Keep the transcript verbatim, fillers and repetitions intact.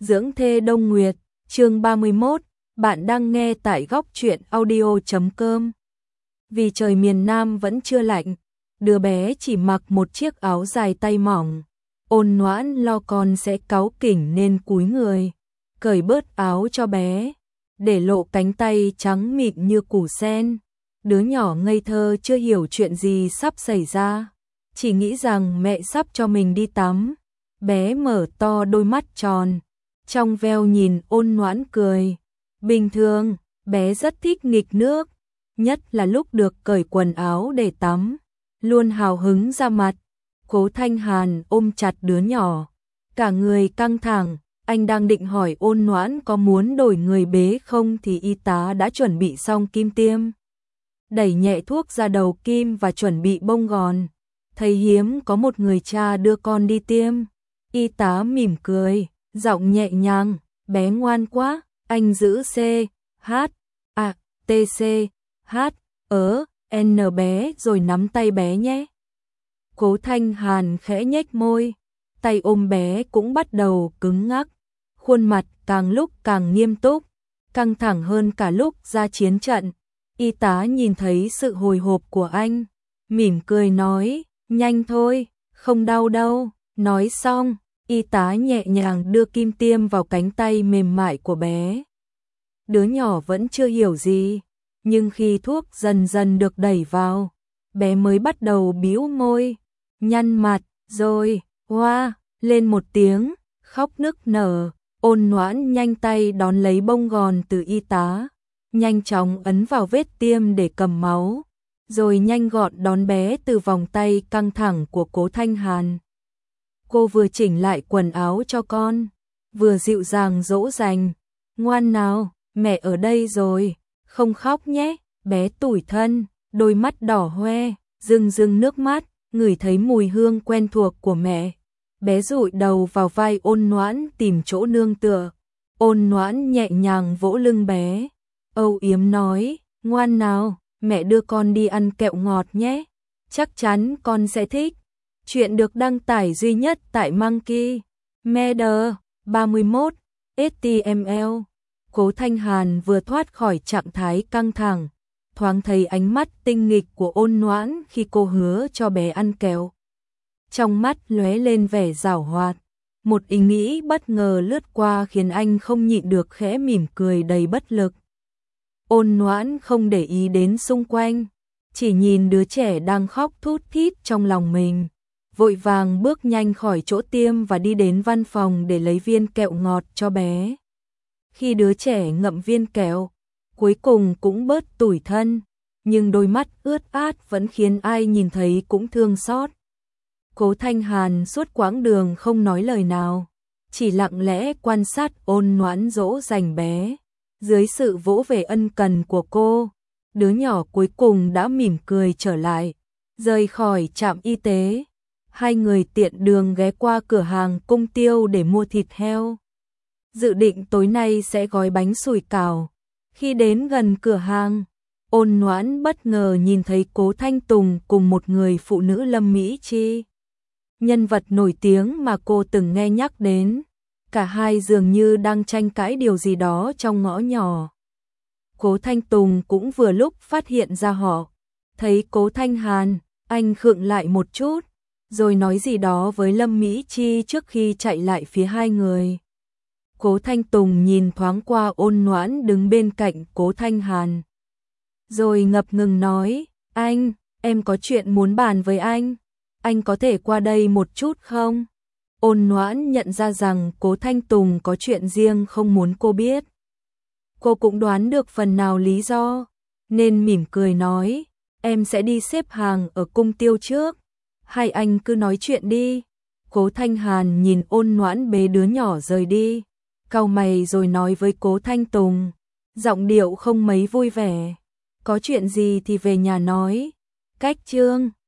Dưỡng thê Đông Nguyệt, chương ba mươi mốt, bạn đang nghe tại góc truyện audio chấm com. Vì trời miền Nam vẫn chưa lạnh, đứa bé chỉ mặc một chiếc áo dài tay mỏng. Ôn Noãn lo con sẽ cáu kỉnh nên cúi người, cởi bớt áo cho bé, để lộ cánh tay trắng mịn như củ sen. Đứa nhỏ ngây thơ chưa hiểu chuyện gì sắp xảy ra, chỉ nghĩ rằng mẹ sắp cho mình đi tắm. Bé mở to đôi mắt tròn, trong veo nhìn Ôn Noãn cười. Bình thường, bé rất thích nghịch nước, nhất là lúc được cởi quần áo để tắm, luôn hào hứng ra mặt. Cố Thanh Hàn ôm chặt đứa nhỏ, cả người căng thẳng. Anh đang định hỏi Ôn Noãn có muốn đổi người bế không thì y tá đã chuẩn bị xong kim tiêm, đẩy nhẹ thuốc ra đầu kim và chuẩn bị bông gòn. Thấy hiếm có một người cha đưa con đi tiêm, y tá mỉm cười, giọng nhẹ nhàng, bé ngoan quá, anh giữ C, H, A, T, C, H, ớ, N bé rồi nắm tay bé nhé. Cố Thanh Hàn khẽ nhếch môi, tay ôm bé cũng bắt đầu cứng ngắc, khuôn mặt càng lúc càng nghiêm túc, căng thẳng hơn cả lúc ra chiến trận. Y tá nhìn thấy sự hồi hộp của anh, mỉm cười nói, nhanh thôi, không đau đâu. Nói xong, y tá nhẹ nhàng đưa kim tiêm vào cánh tay mềm mại của bé. Đứa nhỏ vẫn chưa hiểu gì, nhưng khi thuốc dần dần được đẩy vào, bé mới bắt đầu bĩu môi, nhăn mặt, rồi, hoa, lên một tiếng, khóc nức nở. Ôn Noãn nhanh tay đón lấy bông gòn từ y tá, nhanh chóng ấn vào vết tiêm để cầm máu, rồi nhanh gọn đón bé từ vòng tay căng thẳng của Cố Thanh Hàn. Cô vừa chỉnh lại quần áo cho con, vừa dịu dàng dỗ dành, ngoan nào, mẹ ở đây rồi, không khóc nhé. Bé tủi thân, đôi mắt đỏ hoe, rưng rưng nước mắt, ngửi thấy mùi hương quen thuộc của mẹ. Bé dụi đầu vào vai Ôn Noãn tìm chỗ nương tựa. Ôn Noãn nhẹ nhàng vỗ lưng bé, âu yếm nói, ngoan nào, mẹ đưa con đi ăn kẹo ngọt nhé, chắc chắn con sẽ thích. Chuyện được đăng tải duy nhất tại Monkey Media ba mươi mốt ếch ti em eo. Cố Thanh Hàn vừa thoát khỏi trạng thái căng thẳng, thoáng thấy ánh mắt tinh nghịch của Ôn Noãn khi cô hứa cho bé ăn kẹo. Trong mắt lóe lên vẻ giảo hoạt, một ý nghĩ bất ngờ lướt qua khiến anh không nhịn được khẽ mỉm cười đầy bất lực. Ôn Noãn không để ý đến xung quanh, chỉ nhìn đứa trẻ đang khóc thút thít trong lòng mình, vội vàng bước nhanh khỏi chỗ tiêm và đi đến văn phòng để lấy viên kẹo ngọt cho bé. Khi đứa trẻ ngậm viên kẹo, cuối cùng cũng bớt tủi thân, nhưng đôi mắt ướt át vẫn khiến ai nhìn thấy cũng thương xót. Cố Thanh Hàn suốt quãng đường không nói lời nào, chỉ lặng lẽ quan sát Ôn Noãn dỗ dành bé. Dưới sự vỗ về ân cần của cô, đứa nhỏ cuối cùng đã mỉm cười trở lại, rời khỏi trạm y tế. Hai người tiện đường ghé qua cửa hàng Cung Tiêu để mua thịt heo, dự định tối nay sẽ gói bánh sủi cảo. Khi đến gần cửa hàng, Ôn Noãn bất ngờ nhìn thấy Cố Thanh Tùng cùng một người phụ nữ Lâm Mỹ Chi, nhân vật nổi tiếng mà cô từng nghe nhắc đến. Cả hai dường như đang tranh cãi điều gì đó trong ngõ nhỏ. Cố Thanh Tùng cũng vừa lúc phát hiện ra họ, thấy Cố Thanh Hàn, anh khựng lại một chút, rồi nói gì đó với Lâm Mỹ Chi trước khi chạy lại phía hai người. Cố Thanh Tùng nhìn thoáng qua Ôn Noãn đứng bên cạnh Cố Thanh Hàn, rồi ngập ngừng nói, anh, em có chuyện muốn bàn với anh, anh có thể qua đây một chút không? Ôn Noãn nhận ra rằng Cố Thanh Tùng có chuyện riêng không muốn cô biết. Cô cũng đoán được phần nào lý do, nên mỉm cười nói, em sẽ đi xếp hàng ở Cung Tiêu trước, hai anh cứ nói chuyện đi. Cố Thanh Hàn nhìn Ôn Noãn bế đứa nhỏ rời đi, cau mày rồi nói với Cố Thanh Tùng, giọng điệu không mấy vui vẻ, có chuyện gì thì về nhà nói. Cách chương